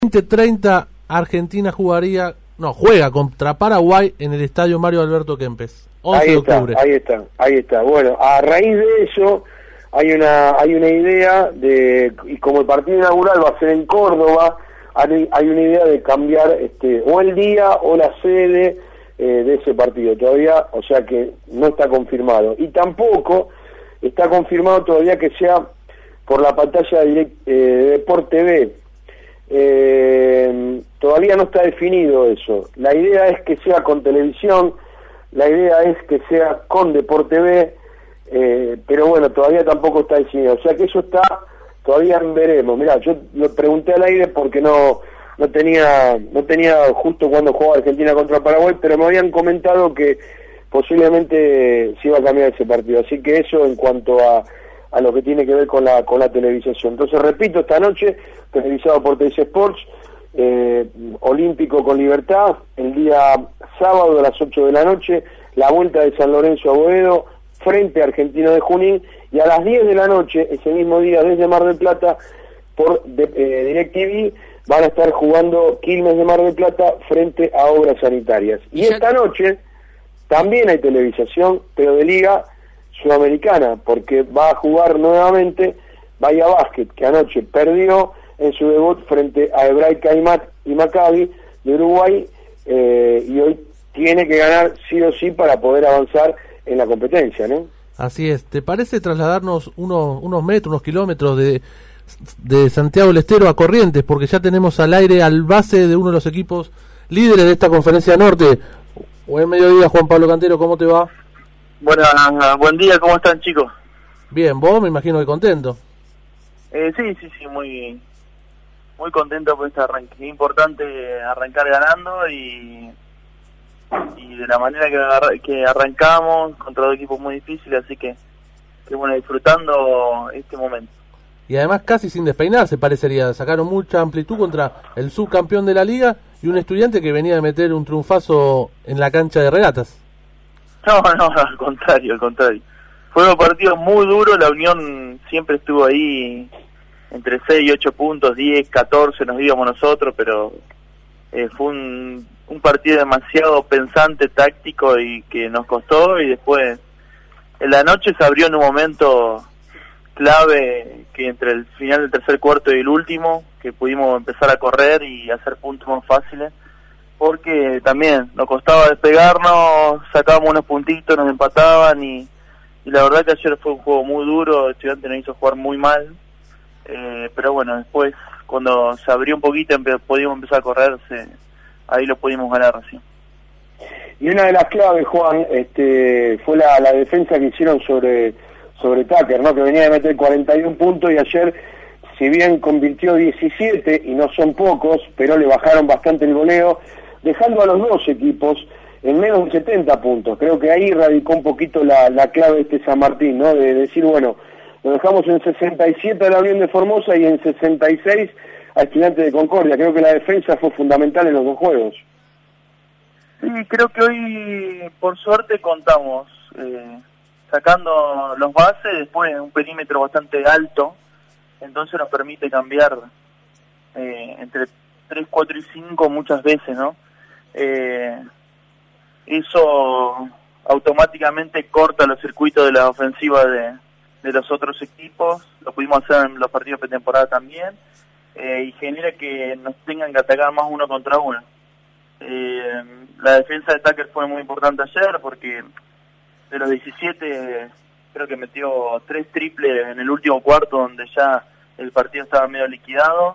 20:30 Argentina juega contra Paraguay en el estadio Mario Alberto Kempes, 11 de octubre. Ahí está. Bueno, a raíz de eso hay una idea y como el partido inaugural va a ser en Córdoba, hay una idea de cambiar o el día o la sede de ese partido todavía, o sea que no está confirmado. Y tampoco está confirmado todavía que sea por la pantalla de Deport TV. Todavía no está definido eso. La idea es que sea con televisión, la idea es que sea con Deport TV, pero bueno, todavía tampoco está definido. O sea que eso está todavía en veremos. Mirá, yo lo pregunté al aire porque no tenía justo cuando jugaba Argentina contra Paraguay, pero me habían comentado que posiblemente se iba a cambiar ese partido. Así que eso en cuanto a lo que tiene que ver con la televisación. Entonces, repito, esta noche, televisado por TC Sports, Olímpico con Libertad, el día sábado a las 8 de la noche, la vuelta de San Lorenzo a Boedo, frente a Argentino de Junín, y a las 10 de la noche, ese mismo día, desde Mar del Plata, por DirecTV, van a estar jugando Quilmes de Mar del Plata frente a Obras Sanitarias. Y esta noche también hay televisación, pero de Liga Sudamericana, porque va a jugar nuevamente Bahía Basket, que anoche perdió en su debut frente a Hebraica y Maccabi de Uruguay, y hoy tiene que ganar sí o sí para poder avanzar en la competencia, ¿no? Así es. ¿Te parece trasladarnos unos metros, unos kilómetros de Santiago del Estero a Corrientes? Porque ya tenemos al aire al base de uno de los equipos líderes de esta Conferencia Norte. Buen mediodía, Juan Pablo Cantero, ¿cómo te va? Buen día, ¿cómo están, chicos? Bien, vos me imagino que contento. Sí, muy contento por este arranque. Es importante arrancar ganando y de la manera que arrancamos contra dos equipos muy difíciles, así que bueno, disfrutando este momento. Y además casi sin despeinarse parecería, sacaron mucha amplitud contra el subcampeón de la liga y un Estudiante que venía de meter un triunfazo en la cancha de regatas. No, al contrario. Fueron partidos muy duros, la Unión siempre estuvo ahí entre 6 y 8 puntos, 10, 14 nos íbamos nosotros, pero fue un partido demasiado pensante, táctico y que nos costó, y después en la noche se abrió en un momento clave que entre el final del tercer cuarto y el último, que pudimos empezar a correr y hacer puntos más fáciles, porque también nos costaba despegarnos, sacábamos unos puntitos, nos empataban y la verdad que ayer fue un juego muy duro, el Estudiante nos hizo jugar muy mal, pero bueno, después cuando se abrió un poquito pudimos empezar a correr, ahí lo pudimos ganar recién. Y una de las claves, Juan, fue la defensa que hicieron sobre Tucker, ¿no? Que venía de meter 41 puntos y ayer, si bien convirtió 17, y no son pocos, pero le bajaron bastante el goleo, dejando a los dos equipos en menos de 70 puntos. Creo que ahí radicó un poquito la clave de San Martín, ¿no? De decir, bueno, lo dejamos en 67 a la Unión de Formosa y en 66 a Estudiantes de Concordia. Creo que la defensa fue fundamental en los dos juegos. Sí, creo que hoy, por suerte, contamos sacando los bases, después un perímetro bastante alto, entonces nos permite cambiar entre 3, 4 y 5 muchas veces, ¿no? Eso automáticamente corta los circuitos de la ofensiva de los otros equipos, lo pudimos hacer en los partidos de pretemporada también, y genera que nos tengan que atacar más uno contra uno. La defensa de Tucker fue muy importante ayer porque de los 17 creo que metió 3 triples en el último cuarto, donde ya el partido estaba medio liquidado,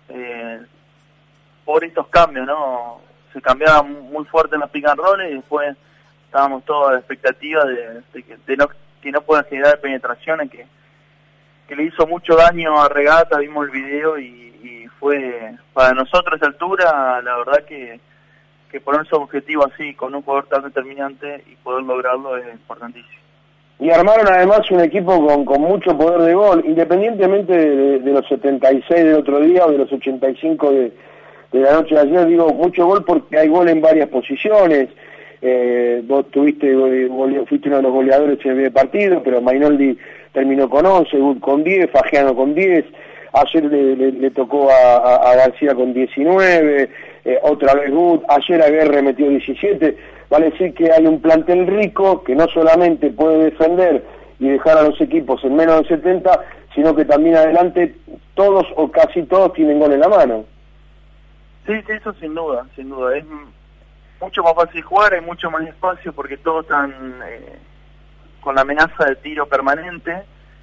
por estos cambios, ¿no? Se cambiaba muy fuerte en los pick and roll y después estábamos todos a la expectativa de que no puedan generar penetraciones, que le hizo mucho daño a Regata. Vimos el video y fue para nosotros a esa altura, la verdad que ponerse objetivo así con un jugador tan determinante y poder lograrlo es importantísimo. Y armaron además un equipo con mucho poder de gol, independientemente de los 76 del otro día o de los 85 de la noche de ayer. Digo mucho gol porque hay gol en varias posiciones. Vos fuiste uno de los goleadores en el partido, pero Mainoldi terminó con 11, Gut con 10, Fagiano con 10, ayer le tocó a García con 19, otra vez Gut, ayer Aguerre metió 17, vale decir que hay un plantel rico que no solamente puede defender y dejar a los equipos en menos de 70, sino que también adelante todos o casi todos tienen gol en la mano. Sí, eso sin duda, es mucho más fácil jugar, hay mucho más espacio porque todos están con la amenaza de tiro permanente,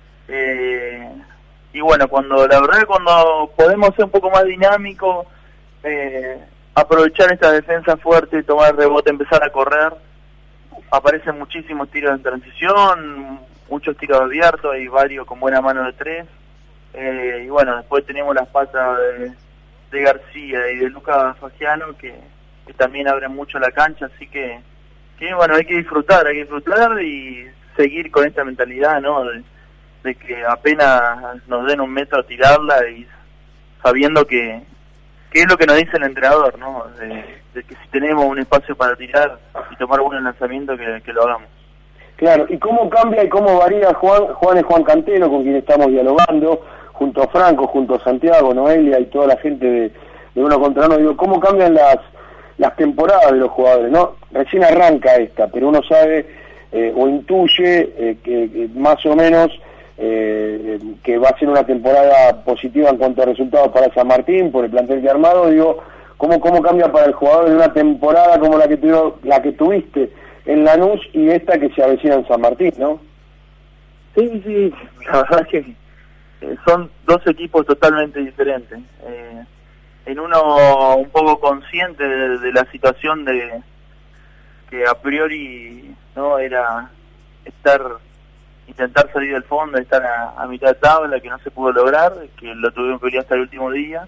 y bueno, cuando podemos ser un poco más dinámicos, aprovechar esta defensa fuerte, tomar rebote, empezar a correr, aparecen muchísimos tiros en transición, muchos tiros abiertos, hay varios con buena mano de tres, y bueno, después tenemos las patas de García y de Lucas Fagiano que también abren mucho la cancha, así que bueno, hay que disfrutar y seguir con esta mentalidad, ¿no? De que apenas nos den un metro a tirarla y sabiendo que es lo que nos dice el entrenador, ¿no? De que si tenemos un espacio para tirar y tomar buenos lanzamientos, que lo hagamos. Claro, ¿y cómo cambia y cómo varía Juan es Juan Cantero, con quien estamos dialogando, junto a Franco, junto a Santiago, Noelia y toda la gente de Uno Contra Uno? Digo, ¿cómo cambian las temporadas de los jugadores, no? Recién arranca esta, pero uno sabe o intuye que más o menos que va a ser una temporada positiva en cuanto a resultados para San Martín, por el plantel que ha armado. Digo, ¿cómo cambia para el jugador en una temporada como la que tuviste en Lanús y esta que se avecina en San Martín, ¿no? Sí, la verdad es que son dos equipos totalmente diferentes. En uno un poco consciente de la situación de que a priori no era intentar salir del fondo, estar a mitad de tabla, que no se pudo lograr, que lo tuvimos que pelear hasta el último día,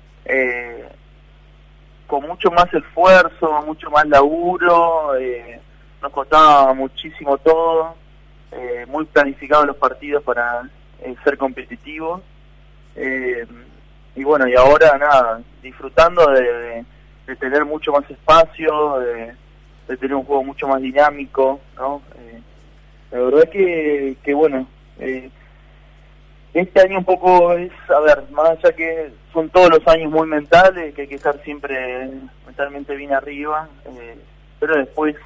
con mucho más esfuerzo, mucho más laburo, nos costaba muchísimo todo, muy planificados los partidos para ser competitivos, y bueno, y ahora nada, disfrutando de tener mucho más espacio, de tener un juego mucho más dinámico, ¿no? La verdad es que bueno, este año un poco es, a ver, más allá que son todos los años muy mentales, que hay que estar siempre mentalmente bien arriba, pero después,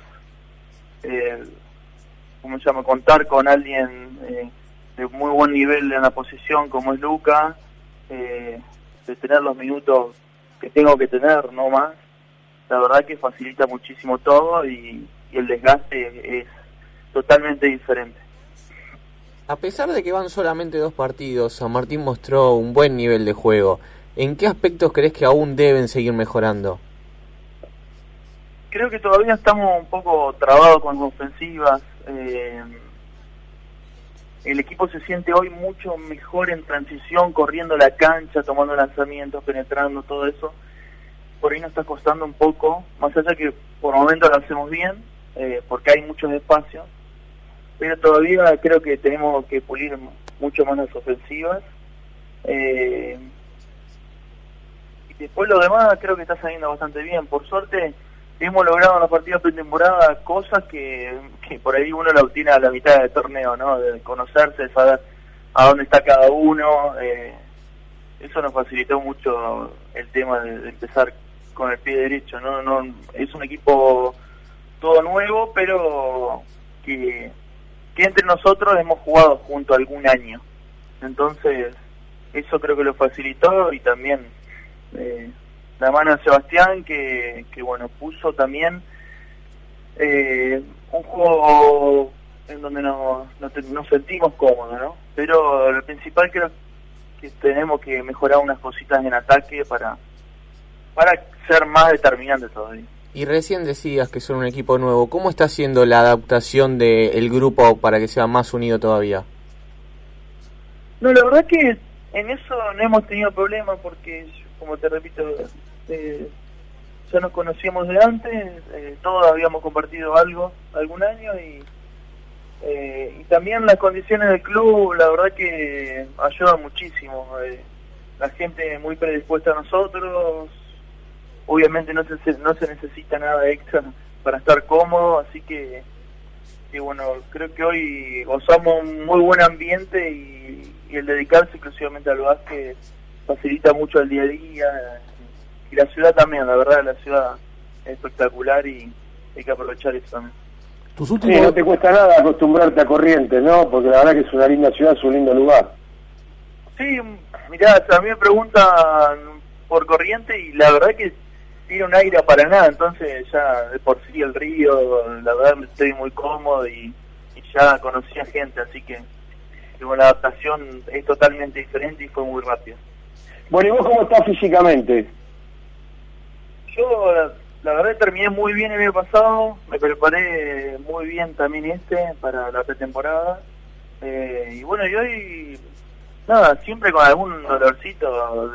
¿cómo se llama? Contar con alguien de muy buen nivel en la posición como es Luca, de tener los minutos que tengo que tener, no más, la verdad que facilita muchísimo todo y el desgaste es totalmente diferente. A pesar de que van solamente 2 partidos, San Martín mostró un buen nivel de juego. ¿En qué aspectos crees que aún deben seguir mejorando? Creo que todavía estamos un poco trabados con las ofensivas. El equipo se siente hoy mucho mejor en transición, corriendo la cancha, tomando lanzamientos, penetrando, todo eso. Por ahí nos está costando un poco, más allá que por momentos lo hacemos bien, porque hay muchos espacios, pero todavía creo que tenemos que pulir mucho más las ofensivas. Y después lo demás creo que está saliendo bastante bien. Por suerte hemos logrado en la partida pretemporada cosas que por ahí uno la obtiene a la mitad del torneo, ¿no? De conocerse, de saber a dónde está cada uno. Eso nos facilitó mucho el tema de empezar con el pie derecho, no es un equipo todo nuevo, pero que entre nosotros hemos jugado junto algún año, entonces eso creo que lo facilitó, y también la mano de Sebastián que bueno, puso también un juego en donde nos sentimos cómodos, ¿no? Pero lo principal creo que tenemos que mejorar unas cositas en ataque para ser más determinantes todavía. Y recién decías que son un equipo nuevo. ¿Cómo está haciendo la adaptación del grupo para que sea más unido todavía? No, la verdad que en eso no hemos tenido problemas porque, como te repito, ya nos conocíamos de antes, todos habíamos compartido algún año y también las condiciones del club, la verdad que ayudan muchísimo. La gente muy predispuesta a nosotros. Obviamente no se necesita nada extra para estar cómodo, así que bueno, creo que hoy gozamos un muy buen ambiente y el dedicarse exclusivamente al básquet facilita mucho el día a día, y la ciudad también, la verdad, la ciudad es espectacular y hay que aprovechar eso también. Tus últimos... Sí, no te cuesta nada acostumbrarte a Corrientes, ¿no? Porque la verdad que es una linda ciudad, es un lindo lugar. Sí, mirá, a mí me preguntan por Corrientes y la verdad que tiene un aire a Paraná, entonces ya de por sí el río, la verdad estoy muy cómodo y ya conocí a gente, así que la adaptación es totalmente diferente y fue muy rápida. Bueno, ¿y vos cómo estás físicamente? Yo la verdad terminé muy bien el año pasado, me preparé muy bien también para la pretemporada, y bueno, y hoy nada, siempre con algún dolorcito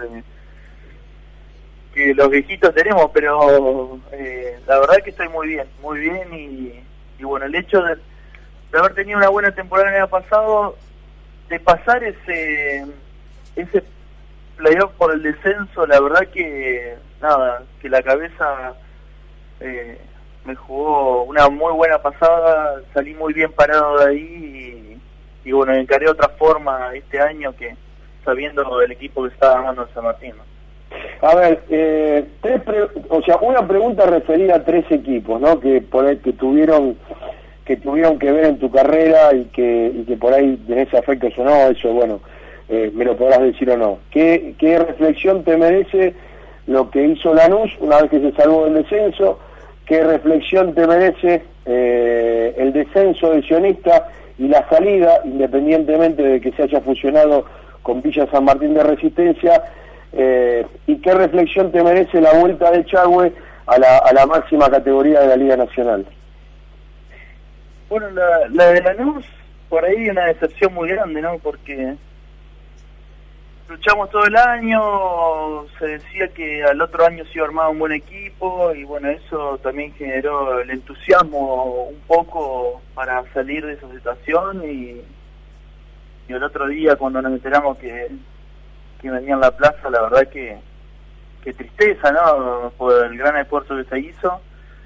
que los viejitos tenemos, pero la verdad que estoy muy bien y bueno, el hecho de haber tenido una buena temporada el año pasado, de pasar ese playoff por el descenso, la verdad que nada, que la cabeza me jugó una muy buena pasada, salí muy bien parado de ahí y bueno, encaré otra forma este año que sabiendo el equipo que estaba armando en San Martín, ¿no? A ver, una pregunta referida a 3 equipos, ¿no? Que por ahí que tuvieron que ver en tu carrera y que por ahí tenés afectos o no, eso bueno, me lo podrás decir o no. ¿Qué reflexión te merece lo que hizo Lanús una vez que se salvó del descenso? ¿Qué reflexión te merece el descenso de Sionista y la salida, independientemente de que se haya fusionado con Villa San Martín de Resistencia? ¿Y qué reflexión te merece la vuelta de Echagüe a la máxima categoría de la Liga Nacional? Bueno, la de Lanús, por ahí una decepción muy grande, ¿no? Porque luchamos todo el año, se decía que al otro año se iba a armar un buen equipo y bueno, eso también generó el entusiasmo un poco para salir de esa situación y el otro día cuando nos enteramos que venía en la plaza, la verdad que tristeza, ¿no? Por el gran esfuerzo que se hizo.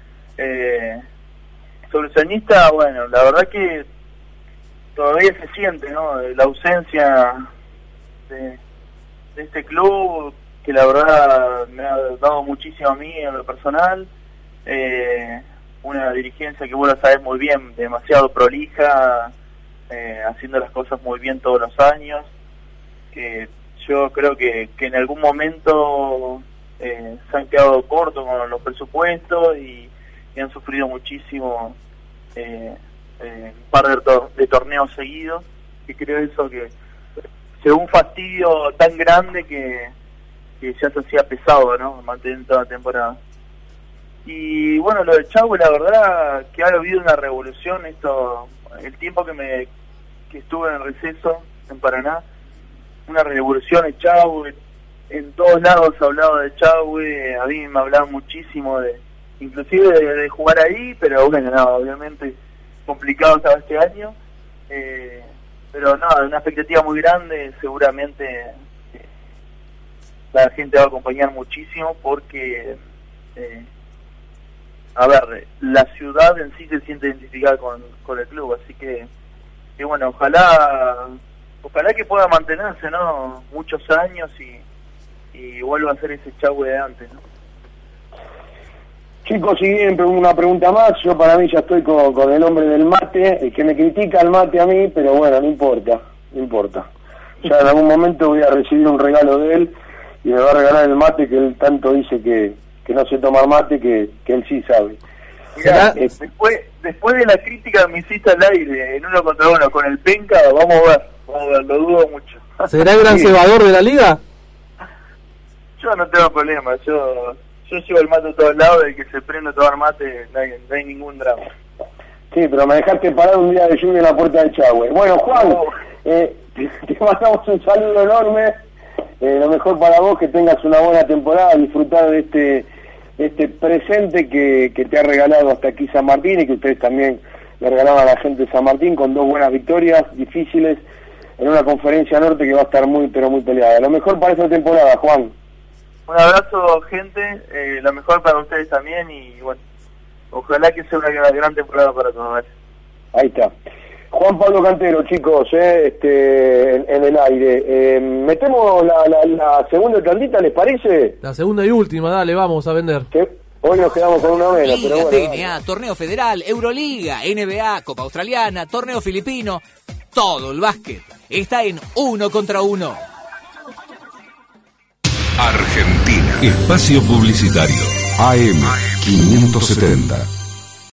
Sobre Sionista, bueno, la verdad que todavía se siente, ¿no? La ausencia de este club, que la verdad me ha dado muchísimo a mí en lo personal. Una dirigencia que vos la sabés muy bien, demasiado prolija, haciendo las cosas muy bien todos los años, que yo creo que en algún momento se han quedado cortos con los presupuestos y han sufrido muchísimo un par de torneos seguidos, y creo eso que llegó un fastidio tan grande que ya se hacía pesado, ¿no? Mantener toda la temporada. Y bueno, lo de Echagüe, la verdad que ha habido una revolución el tiempo que estuve en el receso en Paraná, una revolución Echagüe, en todos lados se hablaba de Echagüe, a mí me hablaban muchísimo inclusive de jugar ahí, pero bueno, no, obviamente complicado estaba este año, pero nada, una expectativa muy grande, seguramente la gente va a acompañar muchísimo porque a ver, la ciudad en sí se siente identificada con el club, así que bueno, ojalá que pueda mantenerse, ¿no? Muchos años y vuelva a ser ese Echagüe de antes, ¿no? Chicos, si bien una pregunta más, yo para mí ya estoy con el hombre del mate, el que me critica el mate a mí, pero bueno, no importa. Ya en algún momento voy a recibir un regalo de él y me va a regalar el mate que él tanto dice que no sé tomar mate, que él sí sabe. Mirá, después de la crítica que me hiciste al aire en 1 contra 1 con el Penca, vamos a ver, lo dudo mucho. ¿Será el gran cebador de la liga? Yo no tengo problema, yo llevo el mate a todos lados, el que se prende a tomar mate, no hay ningún drama. Sí, pero me dejaste parado un día de lluvia en la puerta de Echagüe. Bueno, Juan, te mandamos un saludo enorme, lo mejor para vos, que tengas una buena temporada, disfrutar de este presente que te ha regalado hasta aquí San Martín y que ustedes también le regalaban a la gente de San Martín con 2 buenas victorias difíciles en una conferencia norte que va a estar muy, pero muy peleada. Lo mejor para esta temporada, Juan. Un abrazo, gente, lo mejor para ustedes también y bueno, ojalá que sea una gran temporada para todos. Ahí está. Juan Pablo Cantero, chicos, en el aire. ¿Metemos la segunda tandita, les parece? La segunda y última, dale, vamos a vender. Hoy nos quedamos con una menos, pero Liga, bueno. TNA, Torneo Federal, Euroliga, NBA, Copa Australiana, Torneo Filipino. Todo el básquet está en Uno contra Uno. Argentina. Espacio publicitario. AM 570.